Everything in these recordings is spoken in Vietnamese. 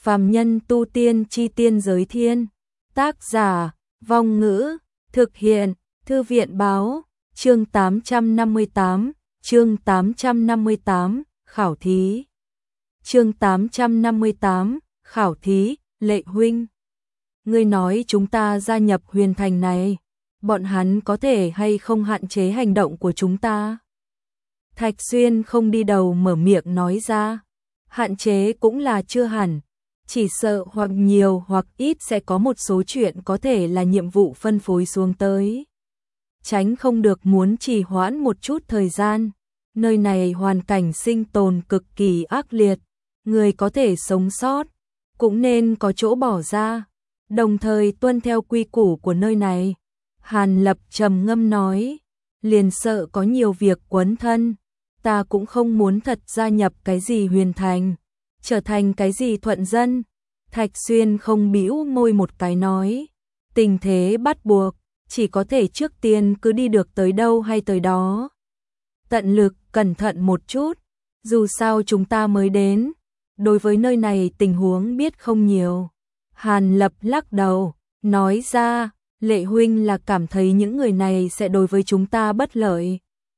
Phàm nhân tu tiên chi tiên giới thiên. Tác giả, Vong Ngữ, thực hiện, Thư viện báo, chương 858, khảo thí. Chương 858, khảo thí, Lệ huynh. Ngươi nói chúng ta gia nhập huyền thành này, bọn hắn có thể hay không hạn chế hành động của chúng ta? Thạch Xuyên không đi đầu mở miệng nói ra, hạn chế cũng là chưa hẳn, chỉ sợ hoặc nhiều hoặc ít sẽ có một số chuyện có thể là nhiệm vụ phân phối xuống tới. Tránh không được muốn trì hoãn một chút thời gian, nơi này hoàn cảnh sinh tồn cực kỳ ác liệt, người có thể sống sót, cũng nên có chỗ bỏ ra, đồng thời tuân theo quy củ của nơi này. Hàn Lập trầm ngâm nói, liền sợ có nhiều việc quấn thân, ta cũng không muốn thật gia nhập cái gì huyền thành, trở thành cái gì thuận dân. Thạch Xuyên không bĩu môi một cái nói, tình thế bắt buộc, chỉ có thể trước tiên cứ đi được tới đâu hay tới đó. Tận lực cẩn thận một chút, dù sao chúng ta mới đến, đối với nơi này tình huống biết không nhiều. Hàn Lập lắc đầu, nói ra, Lệ huynh là cảm thấy những người này sẽ đối với chúng ta bất lợi.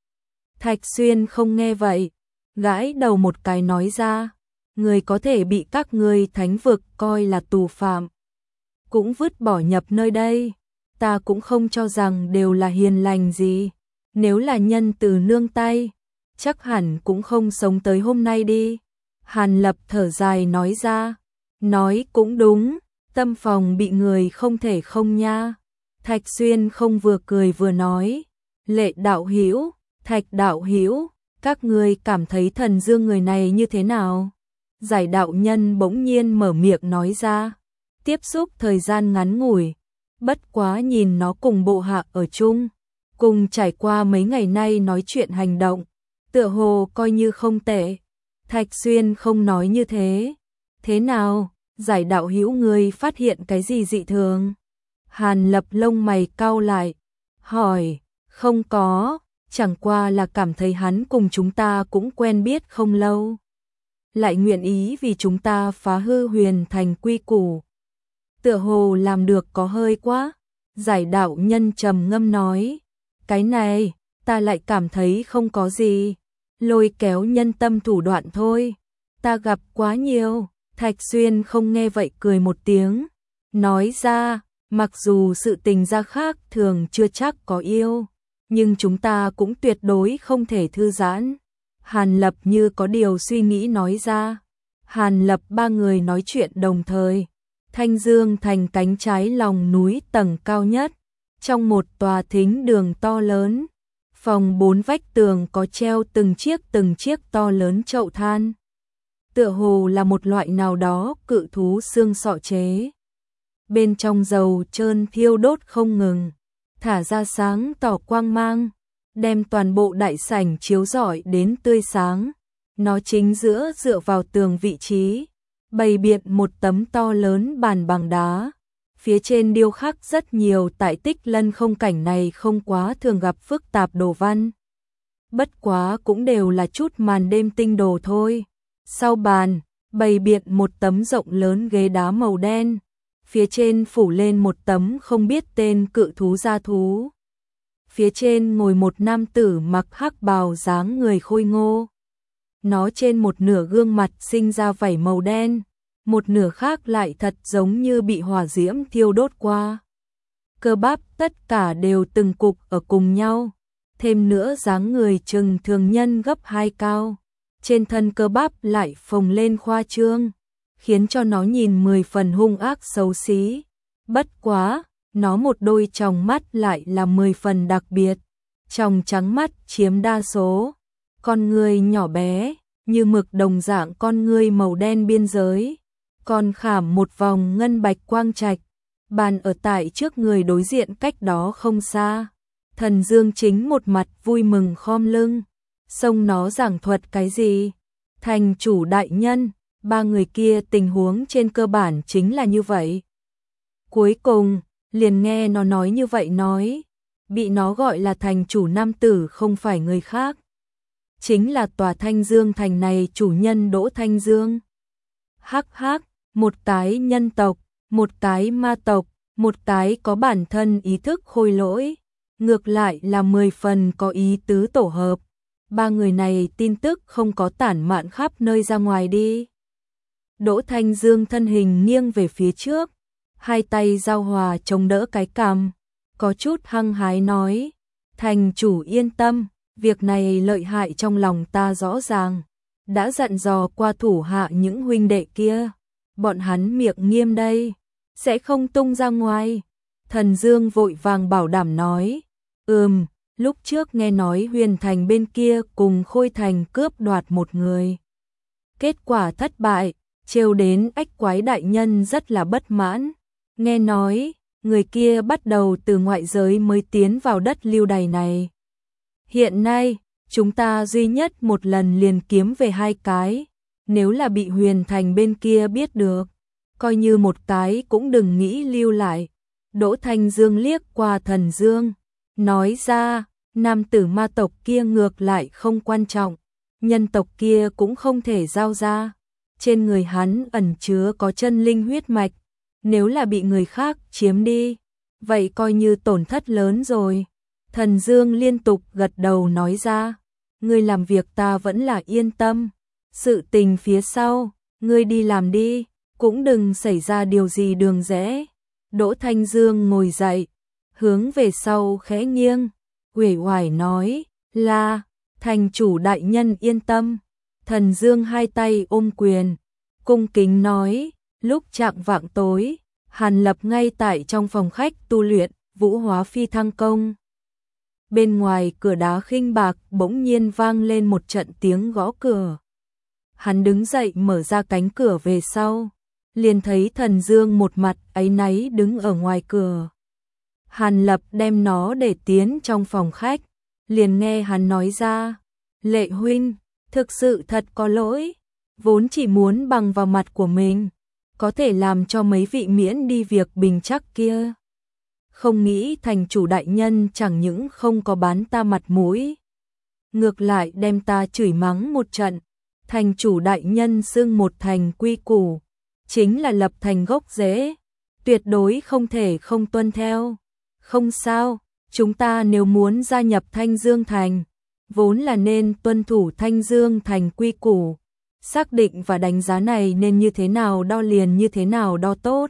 Thạch Xuyên không nghe vậy, gãi đầu một cái nói ra, người có thể bị các ngươi thánh vực coi là tù phạm, cũng vứt bỏ nhập nơi đây, ta cũng không cho rằng đều là hiền lành gì, nếu là nhân từ nương tay, chắc hẳn cũng không sống tới hôm nay đi. Hàn Lập thở dài nói ra, nói cũng đúng, tâm phòng bị người không thể không nha. Thạch Xuyên không vừa cười vừa nói, Lệ đạo hữu, Thạch đạo hữu, các ngươi cảm thấy Thần Dương người này như thế nào? Giải đạo nhân bỗng nhiên mở miệng nói ra, tiếp xúc thời gian ngắn ngủi, bất quá nhìn nó cùng bộ hạ ở chung, cùng trải qua mấy ngày nay nói chuyện hành động, tựa hồ coi như không tệ. Thạch Xuyên không nói như thế. Thế nào, giải đạo hữu ngươi phát hiện cái gì dị thường? Hàn Lập lông mày cau lại, hỏi, không có, chẳng qua là cảm thấy hắn cùng chúng ta cũng quen biết không lâu, lại nguyện ý vì chúng ta phá hư huyền thành quy củ. Tựa hồ làm được có hơi quá. Giải đạo nhân trầm ngâm nói, cái này, ta lại cảm thấy không có gì, lôi kéo nhân tâm thủ đoạn thôi, ta gặp quá nhiều. Thạch Xuyên không nghe vậy cười một tiếng, nói ra, mặc dù sự tình gia khác thường chưa chắc có yêu, nhưng chúng ta cũng tuyệt đối không thể thư giãn. Hàn Lập như có điều suy nghĩ nói ra. Hàn Lập ba người nói chuyện đồng thời. Thanh Dương thành cánh trái lòng núi tầng cao nhất, trong một tòa thính đường to lớn, phòng 4 vách tường có treo từng chiếc to lớn chậu than, tựa hồ là một loại nào đó cự thú xương sọ chế. Bên trong dầu trơn thiêu đốt không ngừng, thả ra sáng tỏ quang mang, đem toàn bộ đại sảnh chiếu rọi đến tươi sáng. Nó chính giữa dựa vào tường vị trí, bày biện một tấm to lớn bàn bằng đá, phía trên điêu khắc rất nhiều tại tích lân không cảnh này không quá thường gặp phức tạp đồ văn. Bất quá cũng đều là chút màn đêm tinh đồ thôi. Sau bàn, bày biện một tấm rộng lớn ghế đá màu đen, phía trên phủ lên một tấm không biết tên cự thú da thú. Phía trên ngồi một nam tử mặc hắc bào dáng người khôi ngô. Nó trên một nửa gương mặt sinh ra vảy màu đen, một nửa khác lại thật giống như bị hỏa diễm thiêu đốt qua. Cơ bắp tất cả đều từng cục ở cùng nhau, thêm nữa dáng người chừng thường nhân gấp 2 cao. Trên thân cơ bắp lại phồng lên khoa trương, khiến cho nó nhìn 10 phần hung ác xấu xí. Bất quá, nó một đôi tròng mắt lại là 10 phần đặc biệt, tròng trắng mắt chiếm đa số. Con người nhỏ bé, như mực đồng dạng con người màu đen biên giới, còn khảm một vòng ngân bạch quang trạch. Bàn ở tại trước người đối diện cách đó không xa. Thần Dương chính một mặt vui mừng khom lưng, xông nó giảng thuật cái gì? Thành chủ đại nhân, ba người kia tình huống trên cơ bản chính là như vậy. Cuối cùng, liền nghe nó nói như vậy nói, bị nó gọi là thành chủ nam tử không phải người khác, chính là tòa Thanh Dương thành này chủ nhân Đỗ Thanh Dương. Hắc hắc, một cái nhân tộc, một cái ma tộc, một cái có bản thân ý thức khôi lỗi, ngược lại là 10 phần có ý tứ tổ hợp. Ba người này tin tức không có tản mạn khắp nơi ra ngoài đi. Đỗ Thanh Dương thân hình nghiêng về phía trước, hai tay giao hòa chống đỡ cái cằm, có chút hăng hái nói, thành chủ yên tâm, việc này lợi hại trong lòng ta rõ ràng, đã dặn dò qua thủ hạ những huynh đệ kia, bọn hắn miệng nghiêm đây, sẽ không tung ra ngoài. Thần Dương vội vàng bảo đảm nói, lúc trước nghe nói Huyền Thành bên kia cùng Khôi Thành cướp đoạt một người. Kết quả thất bại, trêu đến Ách Quái đại nhân rất là bất mãn. Nghe nói, người kia bắt đầu từ ngoại giới mới tiến vào đất lưu đày này. Hiện nay, chúng ta duy nhất một lần liền kiếm về 2 cái, nếu là bị Huyền Thành bên kia biết được, coi như một cái cũng đừng nghĩ lưu lại. Đỗ Thanh Dương liếc qua Thần Dương, nói ra, nam tử ma tộc kia ngược lại không quan trọng, nhân tộc kia cũng không thể giao ra. Trên người hắn ẩn chứa có chân linh huyết mạch, nếu là bị người khác chiếm đi, vậy coi như tổn thất lớn rồi. Thần Dương liên tục gật đầu nói ra, ngươi làm việc ta vẫn là yên tâm, sự tình phía sau, ngươi đi làm đi, cũng đừng xảy ra điều gì đường rẽ. Đỗ Thanh Dương ngồi dậy, hướng về sau khẽ nghiêng, uể oải nói, là, thành chủ đại nhân yên tâm. Thần Dương hai tay ôm quyền, cung kính nói, lúc chạng vạng tối, Hàn Lập ngay tại trong phòng khách tu luyện Vũ Hóa Phi Thăng Công. Bên ngoài cửa đá khinh bạc bỗng nhiên vang lên một trận tiếng gõ cửa. Hắn đứng dậy mở ra cánh cửa về sau, liền thấy Thần Dương một mặt áy náy đứng ở ngoài cửa. Hàn Lập đem nó để tiến trong phòng khách, liền nghe hắn nói ra, Lệ huynh, thực sự thật có lỗi, vốn chỉ muốn bằng vào mặt của mình, có thể làm cho mấy vị miễn đi việc bình trắc kia. Không nghĩ thành chủ đại nhân chẳng những không có bán ta mặt mũi, ngược lại đem ta chửi mắng một trận. Thành chủ đại nhân xưng một thành quy củ, chính là lập thành gốc rễ, tuyệt đối không thể không tuân theo. Không sao, chúng ta nếu muốn gia nhập Thanh Dương Thành, vốn là nên tuân thủ Thanh Dương Thành quy củ, xác định và đánh giá này nên như thế nào đo liền như thế nào đo tốt.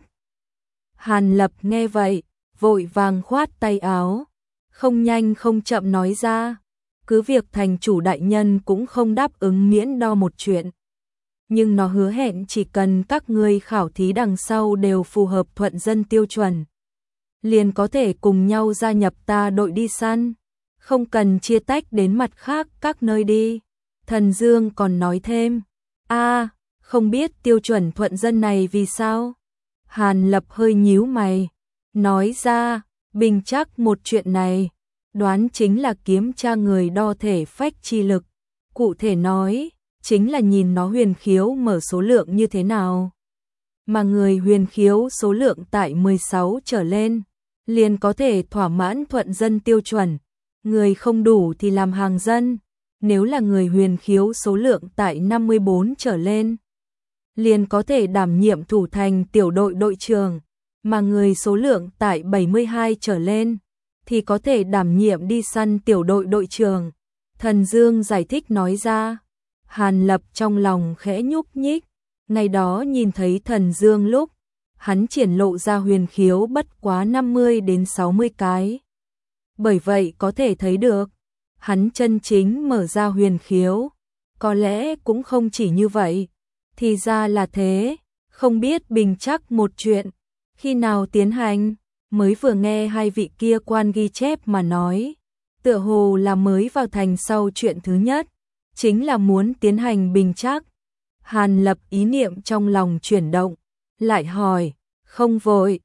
Hàn Lập nghe vậy, vội vàng khoát tay áo, không nhanh không chậm nói ra, cứ việc thành chủ đại nhân cũng không đáp ứng miễn đo một chuyện, nhưng nó hứa hẹn chỉ cần các ngươi khảo thí đằng sau đều phù hợp thuận dân tiêu chuẩn, liền có thể cùng nhau gia nhập ta đội đi săn, không cần chia tách đến mặt khác các nơi đi. Thần Dương còn nói thêm, không biết tiêu chuẩn thuận dân này vì sao? Hàn Lập hơi nhíu mày, nói ra, bình chắc một chuyện này, đoán chính là kiếm tra người đo thể phách chi lực, cụ thể nói, chính là nhìn nó huyền khiếu mở số lượng như thế nào. Mà người huyền khiếu số lượng tại 16 trở lên, liền có thể thỏa mãn thuận dân tiêu chuẩn, người không đủ thì làm hàng dân. Nếu là người huyền khiếu số lượng tại 54 trở lên, liền có thể đảm nhiệm thủ thành tiểu đội đội trưởng, mà người số lượng tại 72 trở lên, thì có thể đảm nhiệm đi săn tiểu đội đội trưởng. Thần Dương giải thích nói ra, Hàn Lập trong lòng khẽ nhúc nhích, ngày đó nhìn thấy Thần Dương lúc, hắn triển lộ ra huyền khiếu bất quá 50 đến 60 cái. Bởi vậy có thể thấy được, hắn chân chính mở ra huyền khiếu, có lẽ cũng không chỉ như vậy. Thì ra là thế, không biết bình chắc một chuyện, khi nào tiến hành, mới vừa nghe hai vị kia quan ghi chép mà nói, tựa hồ là mới vào thành sau chuyện thứ nhất, chính là muốn tiến hành bình chắc. Hàn Lập ý niệm trong lòng chuyển động, lại hỏi, không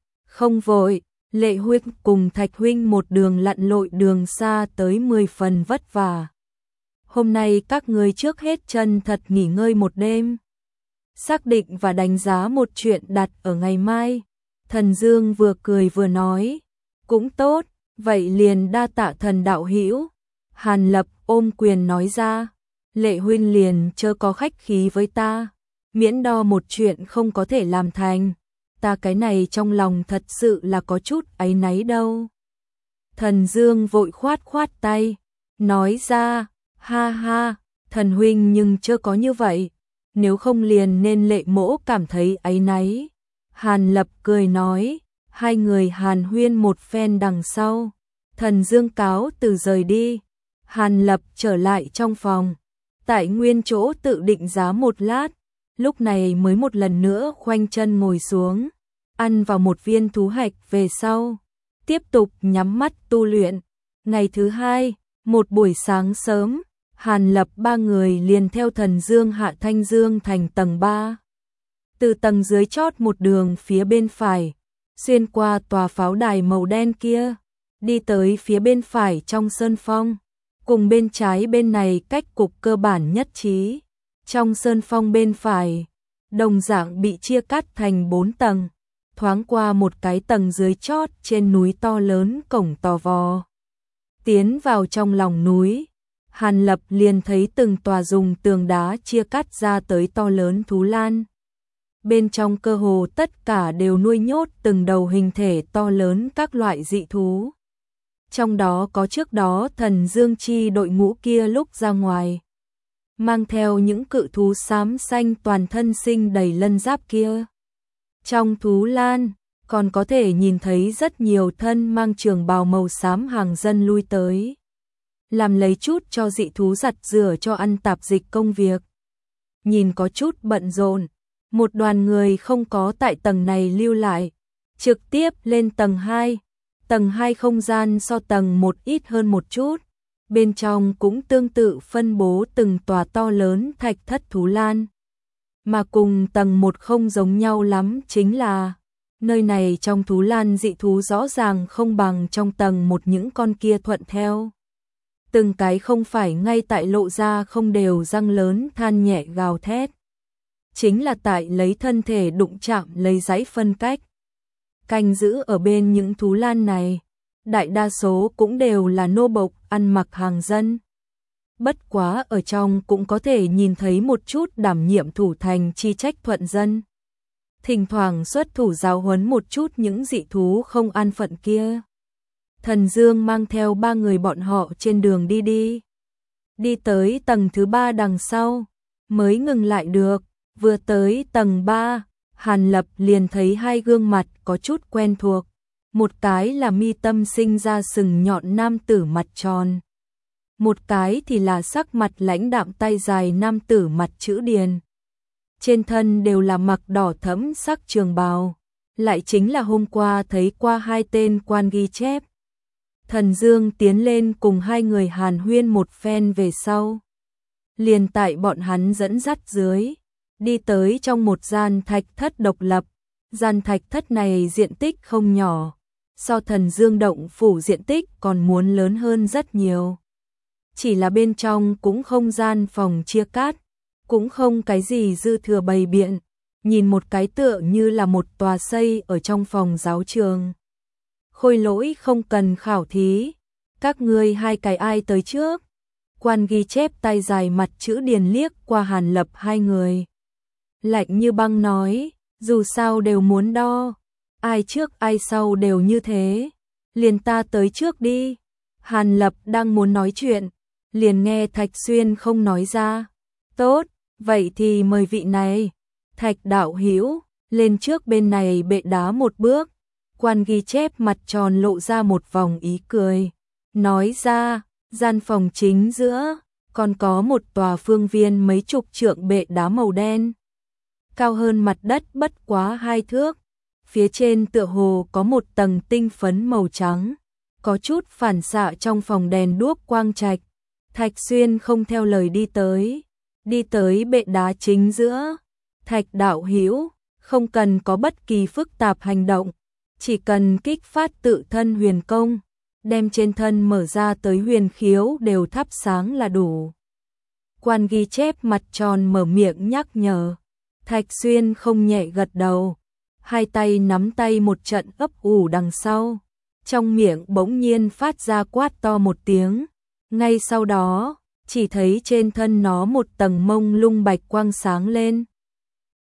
vội, Lệ huynh cùng Thạch huynh một đường lặn lội đường xa tới 10 phần vất vả. Hôm nay các ngươi trước hết chân thật nghỉ ngơi một đêm, xác định và đánh giá một chuyện đặt ở ngày mai. Thần Dương vừa cười vừa nói, cũng tốt, vậy liền đa tạ thần đạo hữu. Hàn Lập ôm quyền nói ra, Lệ huynh liền chớ có khách khí với ta, miễn đo một chuyện không có thể làm thành, ta cái này trong lòng thật sự là có chút áy náy đâu. Thần Dương vội khoát khoát tay, nói ra, ha ha, thần huynh nhưng chưa có như vậy, nếu không liền nên Lệ Mỗ cảm thấy áy náy. Hàn Lập cười nói, hai người hàn huyên một phen đằng sau, Thần Dương cáo từ rời đi. Hàn Lập trở lại trong phòng, tại nguyên chỗ tự định giá một lát, lúc này mới một lần nữa khoanh chân ngồi xuống, ăn vào một viên thú hạch về sau, tiếp tục nhắm mắt tu luyện. Ngày thứ hai, một buổi sáng sớm, Hàn Lập ba người liền theo Thần Dương hạ Thanh Dương thành tầng 3. Từ tầng dưới chót một đường phía bên phải, xuyên qua tòa pháo đài màu đen kia, đi tới phía bên phải trong sơn phong, cùng bên trái bên này cách cục cơ bản nhất trí. Trong sơn phong bên phải, đồng dạng bị chia cắt thành 4 tầng, thoáng qua một cái tầng dưới chót trên núi to lớn cổng tò vò. Tiến vào trong lòng núi, Hàn Lập liền thấy từng tòa dùng tường đá chia cắt ra tới to lớn thú lan. Bên trong cơ hồ tất cả đều nuôi nhốt từng đầu hình thể to lớn các loại dị thú. Trong đó có trước đó Thần Dương chi đội ngũ kia lúc ra ngoài, mang theo những cự thú xám xanh toàn thân sinh đầy lân giáp kia. Trong thú lan, còn có thể nhìn thấy rất nhiều thân mang trường bào màu xám hàng dân lui tới, làm lấy chút cho dị thú giặt rửa cho ăn tạp dịch công việc. Nhìn có chút bận rộn, một đoàn người không có tại tầng này lưu lại, trực tiếp lên tầng 2. Tầng 2 không gian so tầng 1 ít hơn một chút, bên trong cũng tương tự phân bố từng tòa to lớn thạch thất thú lan. Mà cùng tầng 1 không giống nhau lắm chính là, nơi này trong thú lan dị thú rõ ràng không bằng trong tầng 1 những con kia thuận theo. Từng cái không phải ngay tại lộ ra không đều răng lớn than nhẹ gào thét. Chính là tại lấy thân thể đụng chạm lấy dãy phân cách. Canh giữ ở bên những thú lan này, đại đa số cũng đều là nô bộc ăn mặc hàng dân. Bất quá ở trong cũng có thể nhìn thấy một chút đảm nhiệm thủ thành chi trách thuận dân. Thỉnh thoảng xuất thủ giáo huấn một chút những dị thú không an phận kia. Thần Dương mang theo ba người bọn họ trên đường đi. Đi tới tầng thứ 3 đằng sau, mới ngừng lại được. Vừa tới tầng 3, Hàn Lập liền thấy hai gương mặt có chút quen thuộc. Một cái là mi tâm sinh ra sừng nhọn nam tử mặt tròn. Một cái thì là sắc mặt lãnh đạm tay dài nam tử mặt chữ điền. Trên thân đều là mặc đỏ thẫm sắc trường bào. Lại chính là hôm qua thấy qua hai tên quan ghi chép. Thần Dương tiến lên cùng hai người hàn huyên một phen về sau. Liền tại bọn hắn dẫn dắt dưới, đi tới trong một gian thạch thất độc lập. Gian thạch thất này diện tích không nhỏ, so Thần Dương động phủ diện tích còn muốn lớn hơn rất nhiều. Chỉ là bên trong cũng không gian phòng chia cắt, cũng không cái gì dư thừa bày biện, nhìn một cái tựa như là một tòa xây ở trong phòng giáo trường. Khôi Lỗi không cần khảo thí, các ngươi hai cái ai tới trước? Quan ghi chép tay dài mặt chữ điền liếc qua Hàn Lập hai người. Lạnh như băng nói, dù sao đều muốn đo, ai trước ai sau đều như thế, liền ta tới trước đi. Hàn Lập đang muốn nói chuyện, liền nghe Thạch Xuyên không nói ra. Tốt, vậy thì mời vị này. Thạch đạo hữu lên trước bên này bệ đá một bước. Quan ghi chép mặt tròn lộ ra một vòng ý cười, nói ra, gian phòng chính giữa, còn có một tòa phương viên mấy chục trượng bệ đá màu đen. Cao hơn mặt đất bất quá 2 thước, phía trên tựa hồ có một tầng tinh phấn màu trắng, có chút phản xạ trong phòng đèn đuốc quang trạch. Thạch Xuyên không theo lời đi tới bệ đá chính giữa. Thạch đạo hữu, không cần có bất kỳ phức tạp hành động, chỉ cần kích phát tự thân huyền công, đem trên thân mở ra tới huyền khiếu đều thắp sáng là đủ. Quan ghi chép mặt tròn mở miệng nhắc nhở. Thạch Xuyên không nhẹ gật đầu, hai tay nắm tay một trận ấp ủ đằng sau, trong miệng bỗng nhiên phát ra quát to một tiếng. Ngay sau đó, chỉ thấy trên thân nó một tầng mông lung bạch quang sáng lên.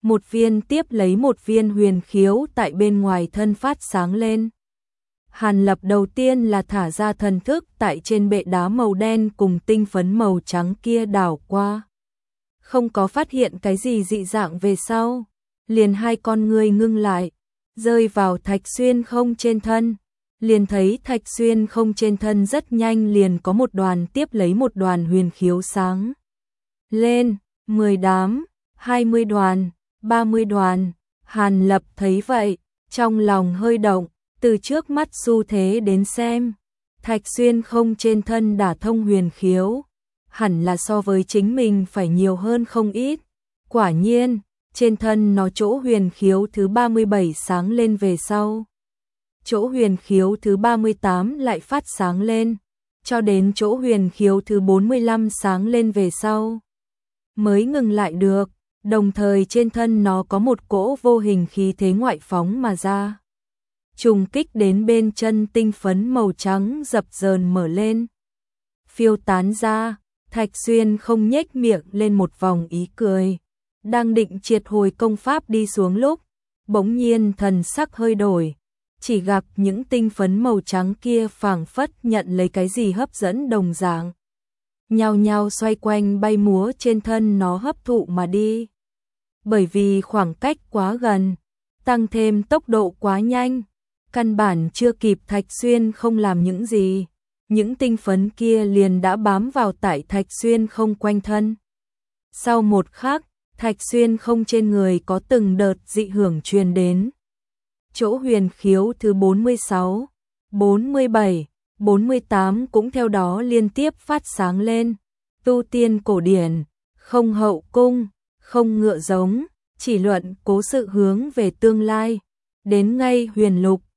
một viên tiếp lấy một viên huyền khiếu tại bên ngoài thân phát sáng lên. Hàn Lập đầu tiên là thả ra thần thức tại trên bệ đá màu đen cùng tinh phấn màu trắng kia đảo qua. Không có phát hiện cái gì dị dạng về sau, liền hai con ngươi ngưng lại, rơi vào Thạch Xuyên không trên thân. Liền thấy Thạch Xuyên không trên thân rất nhanh liền có một đoàn tiếp lấy một đoàn huyền khiếu sáng lên, 10 đám, 20 đoàn, 30 đoàn. Hàn Lập thấy vậy, trong lòng hơi động, từ trước mắt xu thế đến xem, Thạch Xuyên không trên thân đả thông huyền khiếu, hẳn là so với chính mình phải nhiều hơn không ít. Quả nhiên, trên thân nó chỗ huyền khiếu thứ 37 sáng lên về sau, chỗ huyền khiếu thứ 38 lại phát sáng lên, cho đến chỗ huyền khiếu thứ 45 sáng lên về sau mới ngừng lại được, đồng thời trên thân nó có một cỗ vô hình khí thế ngoại phóng mà ra, trùng kích đến bên chân tinh phấn màu trắng dập dờn mở lên, phiêu tán ra. Thạch Xuyên không nhếch miệng lên một vòng ý cười, đang định triệt hồi công pháp đi xuống lúc, bỗng nhiên thần sắc hơi đổi, chỉ gặp những tinh phấn màu trắng kia phảng phất nhận lấy cái gì hấp dẫn đồng dạng, nhao nhao xoay quanh bay múa trên thân nó hấp thụ mà đi. Bởi vì khoảng cách quá gần, tăng thêm tốc độ quá nhanh, căn bản chưa kịp Thạch Xuyên không làm những gì, những tinh phấn kia liền đã bám vào tại Thạch Xuyên không quanh thân. Sau một khắc, Thạch Xuyên không trên người có từng đợt dị hưởng truyền đến. Chỗ huyền khiếu thứ 46, 47, 48 cũng theo đó liên tiếp phát sáng lên. Tu tiên cổ điển, không hậu cung, không ngựa giống, chỉ luận cố sự hướng về tương lai. Đến ngay huyền lục,